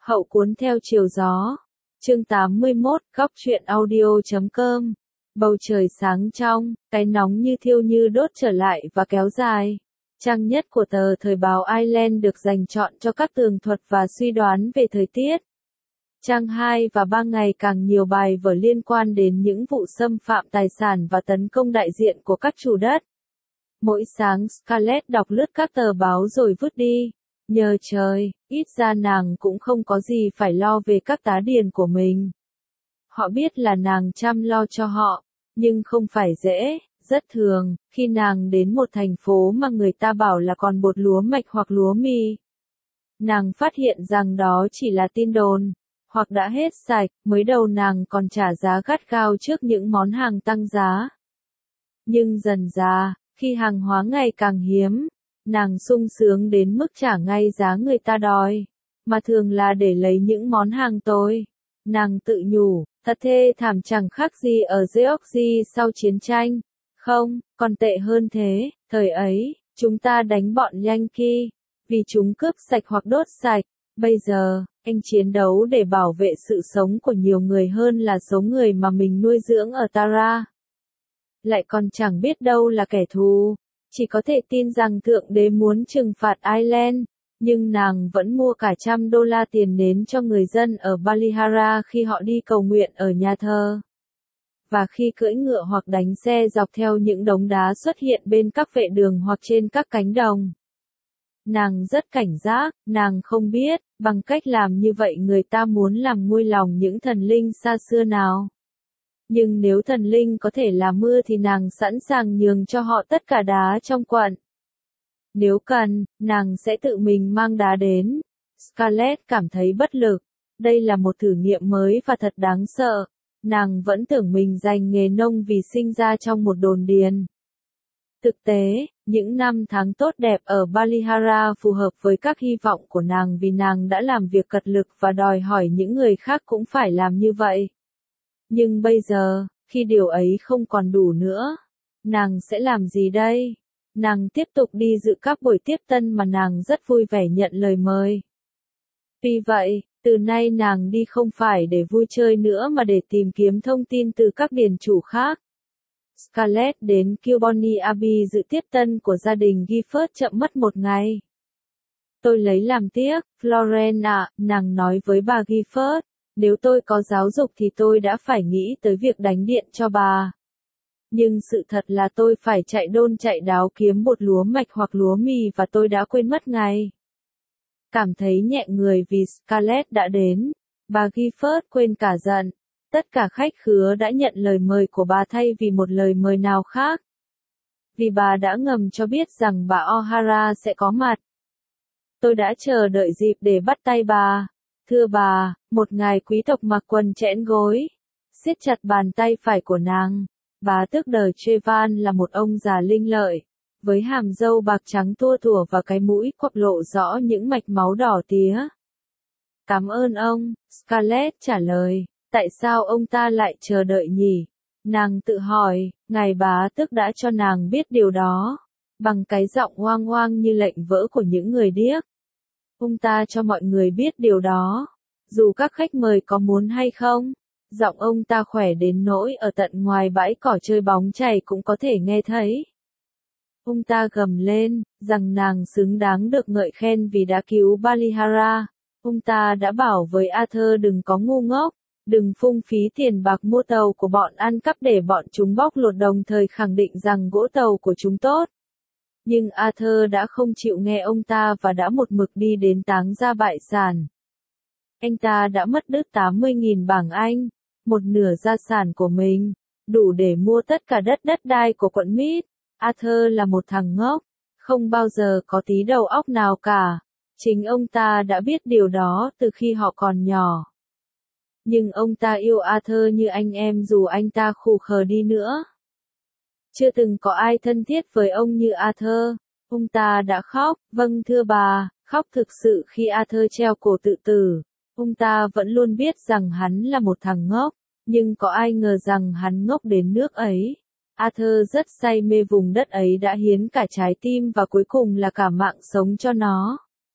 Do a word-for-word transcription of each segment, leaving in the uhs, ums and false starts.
Hậu cuốn theo chiều gió. Chương tám mươi mốt, góc truyện audio chấm com. Bầu trời sáng trong, cái nóng như thiêu như đốt trở lại và kéo dài. Trang nhất của tờ Thời báo Ireland được dành chọn cho các tường thuật và suy đoán về thời tiết. Trang hai và ba ngày càng nhiều bài vở liên quan đến những vụ xâm phạm tài sản và tấn công đại diện của các chủ đất. Mỗi sáng Scarlett đọc lướt các tờ báo rồi vứt đi. Nhờ trời, ít ra nàng cũng không có gì phải lo về các tá điền của mình. Họ biết là nàng chăm lo cho họ, nhưng không phải dễ, rất thường, khi nàng đến một thành phố mà người ta bảo là còn bột lúa mạch hoặc lúa mì. Nàng phát hiện rằng đó chỉ là tin đồn, hoặc đã hết sạch, mới đầu nàng còn trả giá gắt gao trước những món hàng tăng giá. Nhưng dần dà, khi hàng hóa ngày càng hiếm, nàng sung sướng đến mức trả ngay giá người ta đòi, mà thường là để lấy những món hàng tồi. Nàng tự nhủ, thật thê thảm chẳng khác gì ở Georgia sau chiến tranh. Không, còn tệ hơn thế, thời ấy, chúng ta đánh bọn Yankee, vì chúng cướp sạch hoặc đốt sạch. Bây giờ, anh chiến đấu để bảo vệ sự sống của nhiều người hơn là số người mà mình nuôi dưỡng ở Tara. Lại còn chẳng biết đâu là kẻ thù. Chỉ có thể tin rằng Thượng Đế muốn trừng phạt Ireland, nhưng nàng vẫn mua cả trăm đô la tiền nến cho người dân ở Ballihara khi họ đi cầu nguyện ở nhà thờ. Và khi cưỡi ngựa hoặc đánh xe dọc theo những đống đá xuất hiện bên các vệ đường hoặc trên các cánh đồng. Nàng rất cảnh giác, nàng không biết, bằng cách làm như vậy người ta muốn làm nguôi lòng những thần linh xa xưa nào. Nhưng nếu thần linh có thể làm mưa thì nàng sẵn sàng nhường cho họ tất cả đá trong quận. Nếu cần, nàng sẽ tự mình mang đá đến. Scarlett cảm thấy bất lực. Đây là một thử nghiệm mới và thật đáng sợ. Nàng vẫn tưởng mình dành nghề nông vì sinh ra trong một đồn điền. Thực tế, những năm tháng tốt đẹp ở Ballihara phù hợp với các hy vọng của nàng vì nàng đã làm việc cật lực và đòi hỏi những người khác cũng phải làm như vậy. Nhưng bây giờ, khi điều ấy không còn đủ nữa, nàng sẽ làm gì đây? Nàng tiếp tục đi dự các buổi tiếp tân mà nàng rất vui vẻ nhận lời mời. Vì vậy, từ nay nàng đi không phải để vui chơi nữa mà để tìm kiếm thông tin từ các điền chủ khác. Scarlett đến Kilbonny Abbey dự tiếp tân của gia đình Gifford chậm mất một ngày. Tôi lấy làm tiếc, Florence ạ, nàng nói với bà Gifford. Nếu tôi có giáo dục thì tôi đã phải nghĩ tới việc đánh điện cho bà. Nhưng sự thật là tôi phải chạy đôn chạy đáo kiếm bột lúa mạch hoặc lúa mì và tôi đã quên mất ngày. Cảm thấy nhẹ người vì Scarlett đã đến, bà Gifford quên cả giận. Tất cả khách khứa đã nhận lời mời của bà thay vì một lời mời nào khác. Vì bà đã ngầm cho biết rằng bà O'Hara sẽ có mặt. Tôi đã chờ đợi dịp để bắt tay bà. Thưa bà, một ngài quý tộc mặc quần chẽn gối, siết chặt bàn tay phải của nàng. Bá tước đời Trevan là một ông già linh lợi, với hàm râu bạc trắng tua tủa và cái mũi quặp lộ rõ những mạch máu đỏ tía. Cảm ơn ông, Scarlett trả lời, tại sao ông ta lại chờ đợi nhỉ? Nàng tự hỏi, ngài bá tước đã cho nàng biết điều đó, bằng cái giọng oang oang như lệnh vỡ của những người điếc. Ông ta cho mọi người biết điều đó, dù các khách mời có muốn hay không. Giọng ông ta khỏe đến nỗi ở tận ngoài bãi cỏ chơi bóng chày cũng có thể nghe thấy. Ông ta gầm lên, rằng nàng xứng đáng được ngợi khen vì đã cứu Ballihara. Ông ta đã bảo với Arthur đừng có ngu ngốc, đừng phung phí tiền bạc mua tàu của bọn ăn cắp để bọn chúng bóc lột, đồng thời khẳng định rằng gỗ tàu của chúng tốt. Nhưng Arthur đã không chịu nghe ông ta và đã một mực đi đến táng ra bại sản. Anh ta đã mất đứt tám mươi nghìn bảng Anh, một nửa gia sản của mình, đủ để mua tất cả đất đất đai của quận Meath. Arthur là một thằng ngốc, không bao giờ có tí đầu óc nào cả. Chính ông ta đã biết điều đó từ khi họ còn nhỏ. Nhưng ông ta yêu Arthur như anh em dù anh ta khù khờ đi nữa. Chưa từng có ai thân thiết với ông như Arthur. Ông ta đã khóc, vâng thưa bà, khóc thực sự khi Arthur treo cổ tự tử. Ông ta vẫn luôn biết rằng hắn là một thằng ngốc, nhưng có ai ngờ rằng hắn ngốc đến nước ấy. Arthur rất say mê vùng đất ấy, đã hiến cả trái tim và cuối cùng là cả mạng sống cho nó.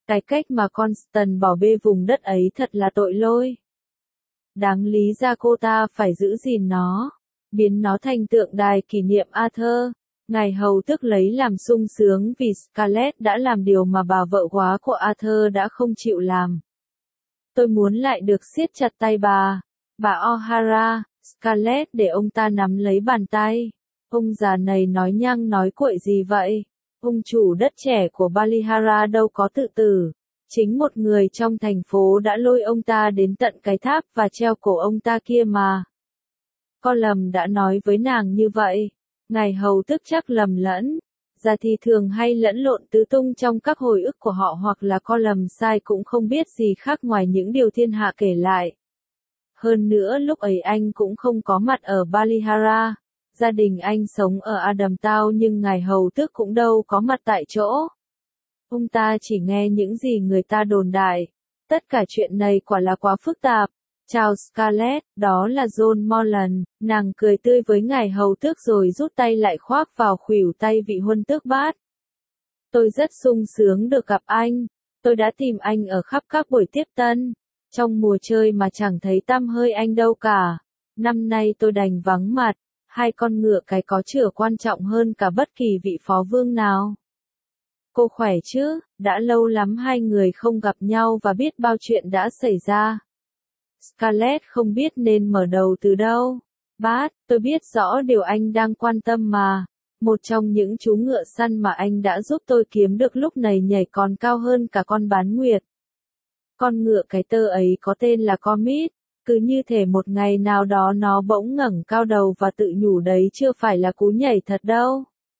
Cái cách mà Constant bỏ bê vùng đất ấy thật là tội lỗi. Đáng lý ra cô ta phải giữ gìn nó, biến nó thành tượng đài kỷ niệm Arthur. Ngài hầu tước lấy làm sung sướng vì Scarlett đã làm điều mà bà vợ quá của Arthur đã không chịu làm. Tôi muốn lại được siết chặt tay bà. Bà O'Hara, Scarlett để ông ta nắm lấy bàn tay. Ông già này nói nhăng nói cuội gì vậy? Ông chủ đất trẻ của Ballyhara đâu có tự tử. Chính một người trong thành phố đã lôi ông ta đến tận cái tháp và treo cổ ông ta kia mà. Con lầm đã nói với nàng như vậy. Ngài hầu tức chắc lầm lẫn. Già thì thường hay lẫn lộn tứ tung trong các hồi ức của họ, hoặc là con lầm sai cũng không biết gì khác ngoài những điều thiên hạ kể lại. Hơn nữa lúc ấy anh cũng không có mặt ở Ballyhara. Gia đình anh sống ở Adamstown nhưng ngài hầu tước cũng đâu có mặt tại chỗ. Ông ta chỉ nghe những gì người ta đồn đại. Tất cả chuyện này quả là quá phức tạp. Chào Scarlett, đó là John Morland. Nàng cười tươi với ngài hầu tước rồi rút tay lại khoác vào khuỷu tay vị huân tước bát. Tôi rất sung sướng được gặp anh. Tôi đã tìm anh ở khắp các buổi tiếp tân. Trong mùa chơi mà chẳng thấy tăm hơi anh đâu cả. Năm nay tôi đành vắng mặt. Hai con ngựa cái có chửa quan trọng hơn cả bất kỳ vị phó vương nào. Cô khỏe chứ? Đã lâu lắm hai người không gặp nhau và biết bao chuyện đã xảy ra. Scarlett không biết nên mở đầu từ đâu. Bát, tôi biết rõ điều anh đang quan tâm mà. Một trong những chú ngựa săn mà anh đã giúp tôi kiếm được lúc này nhảy còn cao hơn cả con bán nguyệt. Con ngựa cái tơ ấy có tên là Comet. Cứ như thể một ngày nào đó nó bỗng ngẩng cao đầu và tự nhủ đấy chưa phải là cú nhảy thật đâu.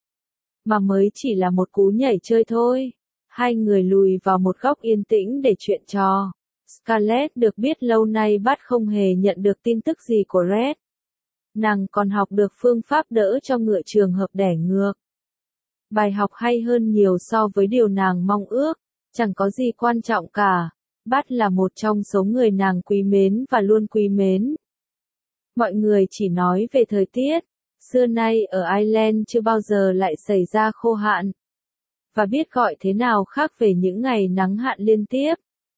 Mà mới chỉ là một cú nhảy chơi thôi. Hai người lùi vào một góc yên tĩnh để chuyện trò. Scarlett được biết lâu nay Bát không hề nhận được tin tức gì của Red. Nàng còn học được phương pháp đỡ cho ngựa trường hợp đẻ ngược. Bài học hay hơn nhiều so với điều nàng mong ước. Chẳng có gì quan trọng cả. Bát là một trong số người nàng quý mến và luôn quý mến. Mọi người chỉ nói về thời tiết. Xưa nay ở Ireland chưa bao giờ lại xảy ra khô hạn. Và biết gọi thế nào khác về những ngày nắng hạn liên tiếp.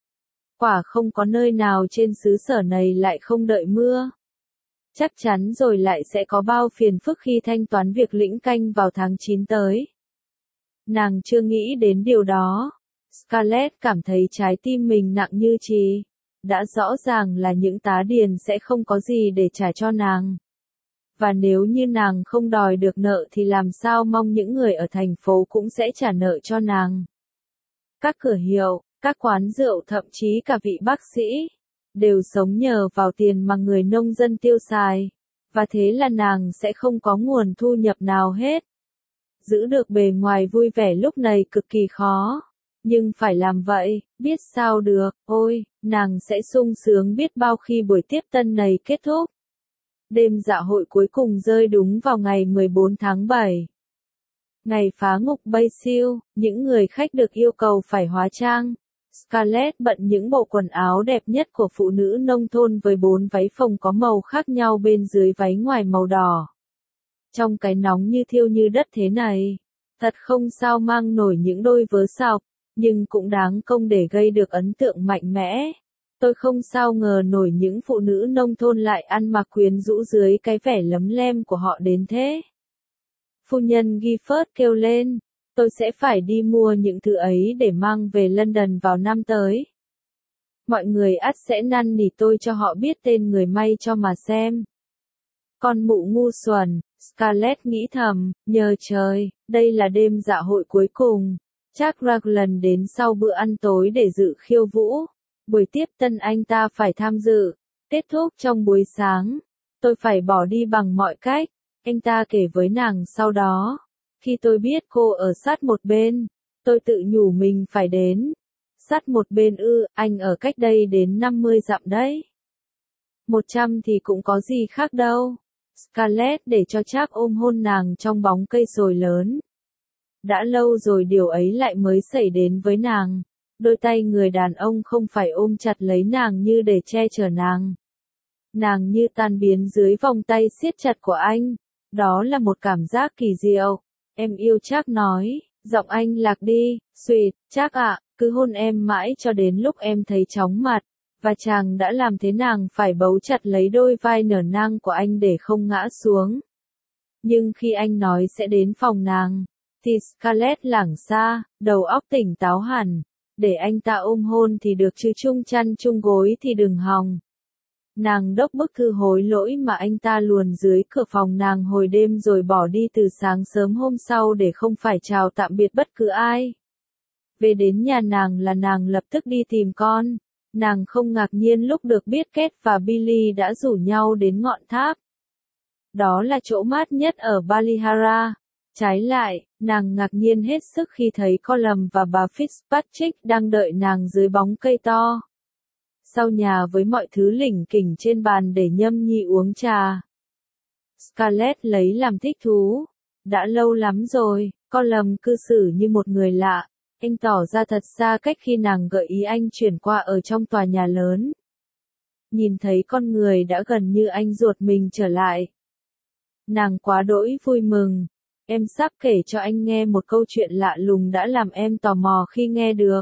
Quả không có nơi nào trên xứ sở này lại không đợi mưa. Chắc chắn rồi lại sẽ có bao phiền phức khi thanh toán việc lĩnh canh vào tháng chín tới. Nàng chưa nghĩ đến điều đó. Scarlett cảm thấy trái tim mình nặng như chì. Đã rõ ràng là những tá điền sẽ không có gì để trả cho nàng. Và nếu như nàng không đòi được nợ thì làm sao mong những người ở thành phố cũng sẽ trả nợ cho nàng. Các cửa hiệu, các quán rượu, thậm chí cả vị bác sĩ, đều sống nhờ vào tiền mà người nông dân tiêu xài. Và thế là nàng sẽ không có nguồn thu nhập nào hết. Giữ được bề ngoài vui vẻ lúc này cực kỳ khó. Nhưng phải làm vậy, biết sao được, ôi, nàng sẽ sung sướng biết bao khi buổi tiếp tân này kết thúc. Đêm dạ hội cuối cùng rơi đúng vào ngày mười bốn tháng bảy. Ngày phá ngục Basil, những người khách được yêu cầu phải hóa trang. Scarlett bận những bộ quần áo đẹp nhất của phụ nữ nông thôn với bốn váy phồng có màu khác nhau bên dưới váy ngoài màu đỏ. Trong cái nóng như thiêu như đất thế này, thật không sao mang nổi những đôi vớ sọc, nhưng cũng đáng công để gây được ấn tượng mạnh mẽ. Tôi không sao ngờ nổi những phụ nữ nông thôn lại ăn mặc quyến rũ dưới cái vẻ lấm lem của họ đến thế. Phu nhân Gifford kêu lên, tôi sẽ phải đi mua những thứ ấy để mang về London vào năm tới. Mọi người ắt sẽ năn nỉ tôi cho họ biết tên người may cho mà xem. Con mụ ngu xuẩn, Scarlett nghĩ thầm, nhờ trời, đây là đêm dạ hội cuối cùng. Chắc Raglan đến sau bữa ăn tối để dự khiêu vũ. Buổi tiếp tân anh ta phải tham dự. Kết thúc trong buổi sáng. Tôi phải bỏ đi bằng mọi cách. Anh ta kể với nàng sau đó. Khi tôi biết cô ở sát một bên, tôi tự nhủ mình phải đến. Sát một bên ư, anh ở cách đây đến năm mươi dặm đấy. Một trăm thì cũng có gì khác đâu. Scarlett để cho Trác ôm hôn nàng trong bóng cây sồi lớn. Đã lâu rồi điều ấy lại mới xảy đến với nàng. Đôi tay người đàn ông không phải ôm chặt lấy nàng như để che chở nàng. Nàng như tan biến dưới vòng tay siết chặt của anh. Đó là một cảm giác kỳ diệu. Em yêu Trác nói, Giọng anh lạc đi, Sweet, chắc ạ, cứ hôn em mãi cho đến lúc em thấy chóng mặt. Và chàng đã làm thế nàng phải bấu chặt lấy đôi vai nở nang của anh để không ngã xuống. Nhưng khi anh nói sẽ đến phòng nàng, thì Scarlett lảng xa, đầu óc tỉnh táo hẳn. Để anh ta ôm hôn thì được chứ chung chăn chung gối thì đừng hòng. Nàng đốc bức thư hối lỗi mà anh ta luồn dưới cửa phòng nàng hồi đêm rồi bỏ đi từ sáng sớm hôm sau để không phải chào tạm biệt bất cứ ai. Về đến nhà nàng là nàng lập tức đi tìm con. Nàng không ngạc nhiên lúc được biết Kate và Billy đã rủ nhau đến ngọn tháp. Đó là chỗ mát nhất ở Ballyhara. Trái lại, nàng ngạc nhiên hết sức khi thấy Colum và bà Fitzpatrick đang đợi nàng dưới bóng cây to. Sau nhà với mọi thứ lỉnh kỉnh trên bàn để nhâm nhi uống trà. Scarlett lấy làm thích thú. Đã lâu lắm rồi, Colum cư xử như một người lạ. Anh tỏ ra thật xa cách khi nàng gợi ý anh chuyển qua ở trong tòa nhà lớn. Nhìn thấy con người đã gần như anh ruột mình trở lại. Nàng quá đỗi vui mừng. Em sắp kể cho anh nghe một câu chuyện lạ lùng đã làm em tò mò khi nghe được.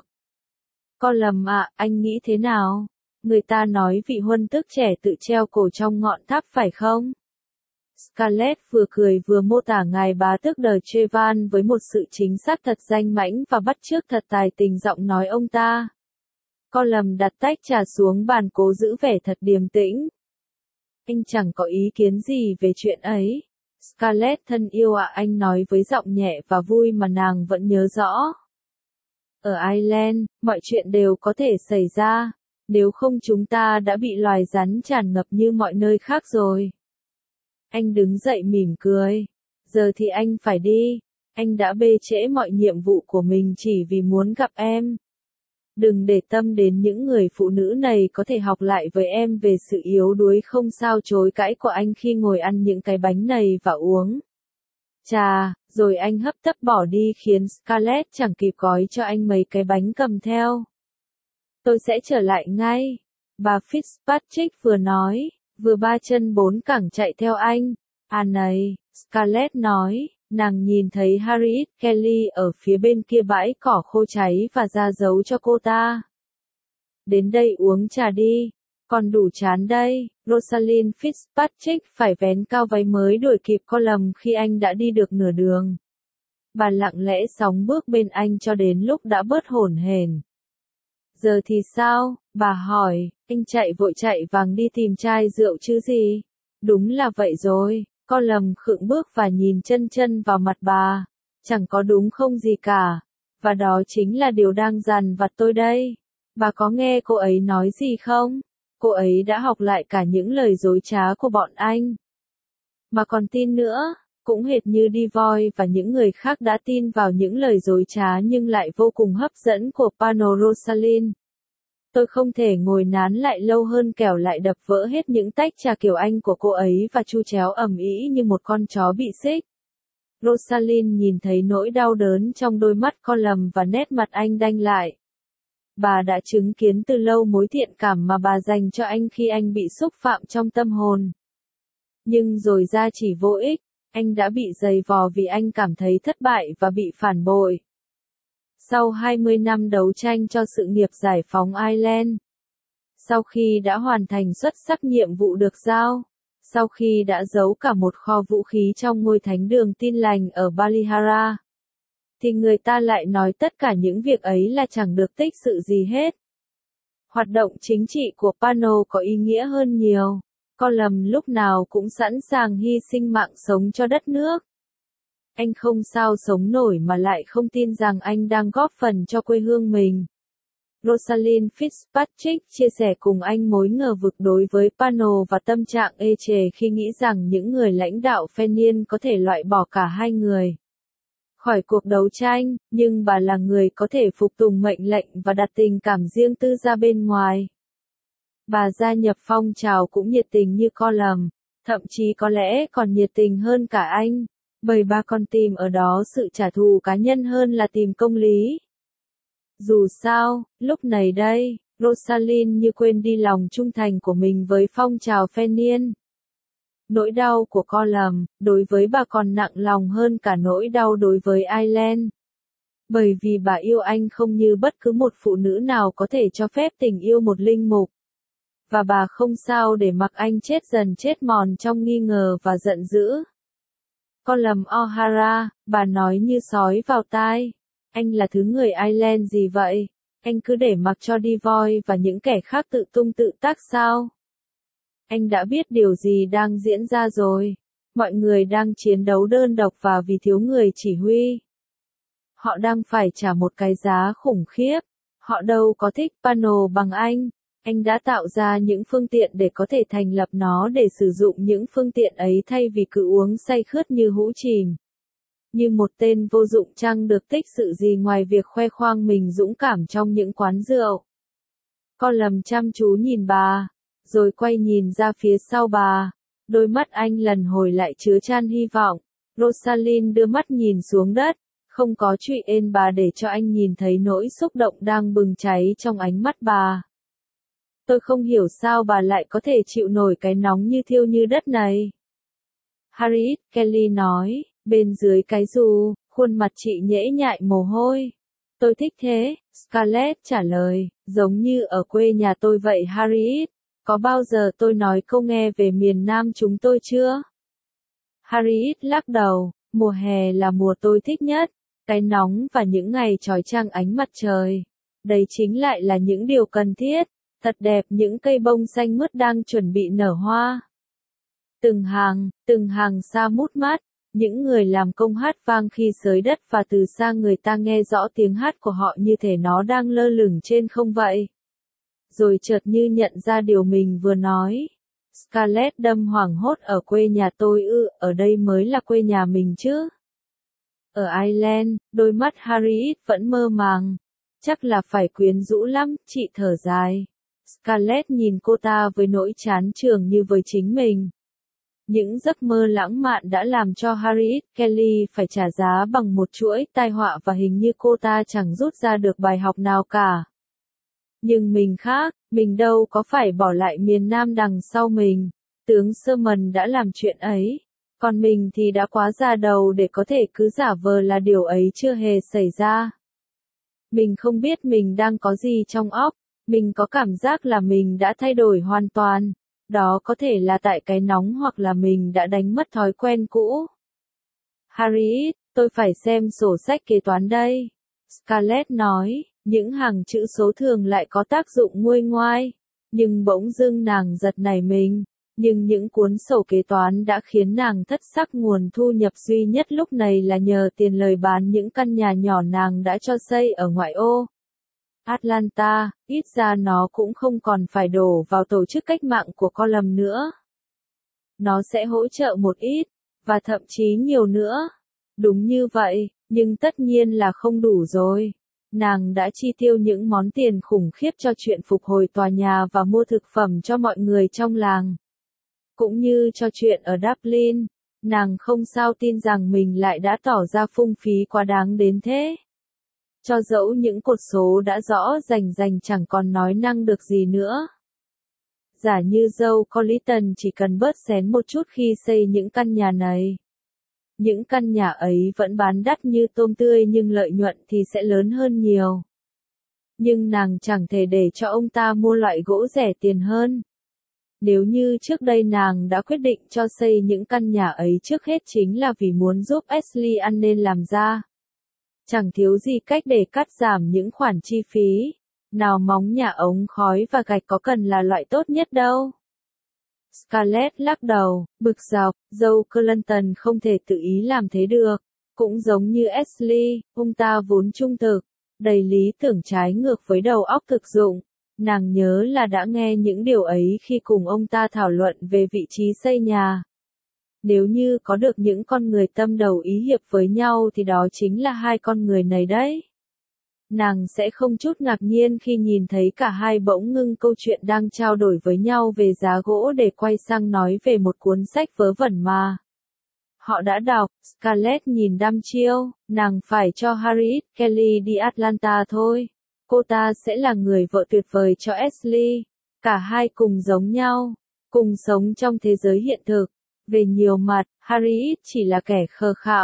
Colum ạ, anh nghĩ thế nào? Người ta nói vị huân tước trẻ tự treo cổ trong ngọn tháp phải không? Scarlett vừa cười vừa mô tả ngài bá tước de Trevane với một sự chính xác thật danh mãnh và bắt chước thật tài tình giọng nói ông ta. Colum đặt tách trà xuống bàn cố giữ vẻ thật điềm tĩnh. Anh chẳng có ý kiến gì về chuyện ấy. Scarlett thân yêu ạ, anh nói với giọng nhẹ và vui mà nàng vẫn nhớ rõ. Ở Ireland, mọi chuyện đều có thể xảy ra. Nếu không chúng ta đã bị loài rắn tràn ngập như mọi nơi khác rồi. Anh đứng dậy mỉm cười. Giờ thì anh phải đi. Anh đã bê trễ mọi nhiệm vụ của mình chỉ vì muốn gặp em. Đừng để tâm đến những người phụ nữ này có thể học lại với em về sự yếu đuối không sao chối cãi của anh khi ngồi ăn những cái bánh này và uống trà, rồi anh hấp tấp bỏ đi khiến Scarlett chẳng kịp gói cho anh mấy cái bánh cầm theo. Tôi sẽ trở lại ngay. Bà Fitzpatrick vừa nói, vừa ba chân bốn cẳng chạy theo anh. À này, Scarlett nói, nàng nhìn thấy Harriet Kelly ở phía bên kia bãi cỏ khô cháy và ra dấu cho cô ta. Đến đây uống trà đi. Còn đủ chán đây. Rosalind Fitzpatrick phải vén cao váy mới đuổi kịp Colum khi anh đã đi được nửa đường. Bà lặng lẽ sóng bước bên anh cho đến lúc đã bớt hổn hển. Giờ thì sao? Bà hỏi. Anh chạy vội chạy vàng đi tìm chai rượu chứ gì? Đúng là vậy rồi. Colum khựng bước và nhìn chân chân vào mặt bà. Chẳng có đúng không gì cả. Và đó chính là điều đang dằn vặt tôi đây. Bà có nghe cô ấy nói gì không? Cô ấy đã học lại cả những lời dối trá của bọn anh. Mà còn tin nữa, cũng hệt như Devoy và những người khác đã tin vào những lời dối trá nhưng lại vô cùng hấp dẫn của Pano Rosalind. Tôi không thể ngồi nán lại lâu hơn kẻo lại đập vỡ hết những tách trà kiểu Anh của cô ấy và chu chéo ầm ĩ như một con chó bị xích. Rosalind nhìn thấy nỗi đau đớn trong đôi mắt Colum và nét mặt anh đanh lại. Bà đã chứng kiến từ lâu mối thiện cảm mà bà dành cho anh khi anh bị xúc phạm trong tâm hồn. Nhưng rồi ra chỉ vô ích, anh đã bị giày vò vì anh cảm thấy thất bại và bị phản bội. Sau hai mươi năm đấu tranh cho sự nghiệp giải phóng Ireland, sau khi đã hoàn thành xuất sắc nhiệm vụ được giao, sau khi đã giấu cả một kho vũ khí trong ngôi thánh đường Tin Lành ở Ballyhara, thì người ta lại nói tất cả những việc ấy là chẳng được tích sự gì hết. Hoạt động chính trị của Pano có ý nghĩa hơn nhiều. Colum lúc nào cũng sẵn sàng hy sinh mạng sống cho đất nước. Anh không sao sống nổi mà lại không tin rằng anh đang góp phần cho quê hương mình. Rosalind Fitzpatrick chia sẻ cùng anh mối ngờ vực đối với Pano và tâm trạng ê chề khi nghĩ rằng những người lãnh đạo Fenian có thể loại bỏ cả hai người khỏi cuộc đấu tranh, nhưng bà là người có thể phục tùng mệnh lệnh và đặt tình cảm riêng tư ra bên ngoài. Bà gia nhập phong trào cũng nhiệt tình như Colum, thậm chí có lẽ còn nhiệt tình hơn cả anh, bởi bà còn tìm ở đó sự trả thù cá nhân hơn là tìm công lý. Dù sao, lúc này đây, Rosalind như quên đi lòng trung thành của mình với phong trào Fenian. Nỗi đau của Colum, đối với bà còn nặng lòng hơn cả nỗi đau đối với Ireland. Bởi vì bà yêu anh không như bất cứ một phụ nữ nào có thể cho phép tình yêu một linh mục. Và bà không sao để mặc anh chết dần chết mòn trong nghi ngờ và giận dữ. Con lầm O'Hara, bà nói như sói vào tai. Anh là thứ người Ireland gì vậy? Anh cứ để mặc cho Devoy và những kẻ khác tự tung tự tác sao? Anh đã biết điều gì đang diễn ra rồi. Mọi người đang chiến đấu đơn độc và vì thiếu người chỉ huy. Họ đang phải trả một cái giá khủng khiếp. Họ đâu có thích Pano bằng anh. Anh đã tạo ra những phương tiện để có thể thành lập nó để sử dụng những phương tiện ấy thay vì cứ uống say khướt như hũ chìm. Như một tên vô dụng chăng được tích sự gì ngoài việc khoe khoang mình dũng cảm trong những quán rượu. Con lầm chăm chú nhìn bà, rồi quay nhìn ra phía sau bà. Đôi mắt anh lần hồi lại chứa chan hy vọng. Rosalind đưa mắt nhìn xuống đất, không có trụy ên bà để cho anh nhìn thấy nỗi xúc động đang bừng cháy trong ánh mắt bà. Tôi không hiểu sao bà lại có thể chịu nổi cái nóng như thiêu như đất này. Harriet Kelly nói, bên dưới cái dù, khuôn mặt chị nhễ nhại mồ hôi. Tôi thích thế, Scarlett trả lời, giống như ở quê nhà tôi vậy Harriet. Có bao giờ tôi nói câu nghe về miền Nam chúng tôi chưa? Harriet lắc đầu, mùa hè là mùa tôi thích nhất, cái nóng và những ngày chói chang ánh mặt trời. Đây chính lại là những điều cần thiết, thật đẹp những cây bông xanh mướt đang chuẩn bị nở hoa. Từng hàng, từng hàng xa mút mát, những người làm công hát vang khi xới đất và từ xa người ta nghe rõ tiếng hát của họ như thể nó đang lơ lửng trên không vậy. Rồi chợt như nhận ra điều mình vừa nói. Scarlett đâm hoảng hốt ở quê nhà tôi ư, ở đây mới là quê nhà mình chứ. Ở Ireland, đôi mắt Harriet vẫn mơ màng. Chắc là phải quyến rũ lắm, chị thở dài. Scarlett nhìn cô ta với nỗi chán chường như với chính mình. Những giấc mơ lãng mạn đã làm cho Harriet Kelly phải trả giá bằng một chuỗi tai họa và hình như cô ta chẳng rút ra được bài học nào cả. Nhưng mình khác, mình đâu có phải bỏ lại miền Nam đằng sau mình. Tướng Sherman đã làm chuyện ấy. Còn mình thì đã quá già đầu để có thể cứ giả vờ là điều ấy chưa hề xảy ra. Mình không biết mình đang có gì trong óc. Mình có cảm giác là mình đã thay đổi hoàn toàn. Đó có thể là tại cái nóng hoặc là mình đã đánh mất thói quen cũ. Harriet, tôi phải xem sổ sách kế toán đây. Scarlett nói, những hàng chữ số thường lại có tác dụng nguôi ngoai. Nhưng bỗng dưng nàng giật nảy mình. Nhưng những cuốn sổ kế toán đã khiến nàng thất sắc nguồn thu nhập duy nhất lúc này là nhờ tiền lời bán những căn nhà nhỏ nàng đã cho xây ở ngoại ô. Atlanta, ít ra nó cũng không còn phải đổ vào tổ chức cách mạng của Column nữa. Nó sẽ hỗ trợ một ít, và thậm chí nhiều nữa. Đúng như vậy, nhưng tất nhiên là không đủ rồi. Nàng đã chi tiêu những món tiền khủng khiếp cho chuyện phục hồi tòa nhà và mua thực phẩm cho mọi người trong làng. Cũng như cho chuyện ở Dublin, nàng không sao tin rằng mình lại đã tỏ ra phung phí quá đáng đến thế. Cho dẫu những cột số đã rõ rành rành chẳng còn nói năng được gì nữa. Giả như dâu Colliton chỉ cần bớt xén một chút khi xây những căn nhà này. Những căn nhà ấy vẫn bán đắt như tôm tươi nhưng lợi nhuận thì sẽ lớn hơn nhiều. Nhưng nàng chẳng thể để cho ông ta mua loại gỗ rẻ tiền hơn. Nếu như trước đây nàng đã quyết định cho xây những căn nhà ấy trước hết chính là vì muốn giúp Ashley ăn nên làm ra. Chẳng thiếu gì cách để cắt giảm những khoản chi phí. Nào móng nhà ống khói và gạch có cần là loại tốt nhất đâu. Scarlett lắc đầu, bực dọc, dâu Clinton không thể tự ý làm thế được. Cũng giống như Ashley, ông ta vốn trung thực, đầy lý tưởng trái ngược với đầu óc thực dụng. Nàng nhớ là đã nghe những điều ấy khi cùng ông ta thảo luận về vị trí xây nhà. Nếu như có được những con người tâm đầu ý hiệp với nhau thì đó chính là hai con người này đấy. Nàng sẽ không chút ngạc nhiên khi nhìn thấy cả hai bỗng ngưng câu chuyện đang trao đổi với nhau về giá gỗ để quay sang nói về một cuốn sách vớ vẩn mà họ đã đọc. Scarlett nhìn đăm chiêu, nàng phải cho Harriet Kelly đi Atlanta thôi. Cô ta sẽ là người vợ tuyệt vời cho Ashley. Cả hai cùng giống nhau, cùng sống trong thế giới hiện thực. Về nhiều mặt, Harriet chỉ là kẻ khờ khạo,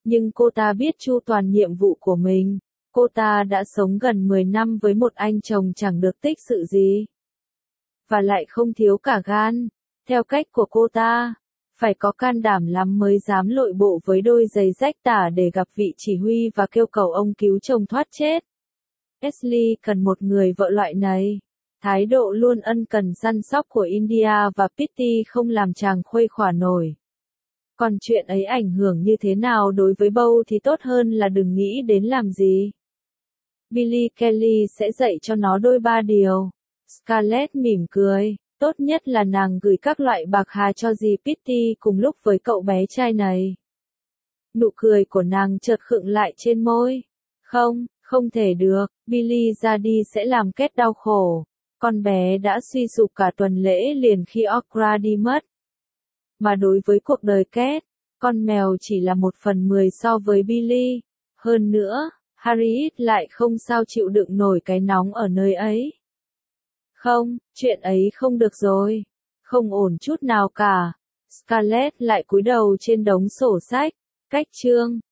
Nhưng cô ta biết chu toàn nhiệm vụ của mình. Cô ta đã sống gần mười năm với một anh chồng chẳng được tích sự gì. Và lại không thiếu cả gan. Theo cách của cô ta, phải có can đảm lắm mới dám lội bộ với đôi giày rách tả để gặp vị chỉ huy và kêu cầu ông cứu chồng thoát chết. Ashley cần một người vợ loại này. Thái độ luôn ân cần săn sóc của India và Pitty không làm chàng khuây khỏa nổi. Còn chuyện ấy ảnh hưởng như thế nào đối với Beau thì tốt hơn là đừng nghĩ đến làm gì. Billy Kelly sẽ dạy cho nó đôi ba điều. Scarlett mỉm cười. Tốt nhất là nàng gửi các loại bạc hà cho dì Pitty cùng lúc với cậu bé trai này. Nụ cười của nàng chợt khựng lại trên môi. Không, không thể được, Billy ra đi sẽ làm Kate đau khổ. Con bé đã suy sụp cả tuần lễ liền khi Okra đi mất. Mà đối với cuộc đời Kate, con mèo chỉ là một phần mười so với Billy. Hơn nữa, Harriet lại không sao chịu đựng nổi cái nóng ở nơi ấy. Không, chuyện ấy không được rồi. Không ổn chút nào cả. Scarlett lại cúi đầu trên đống sổ sách. Cách chương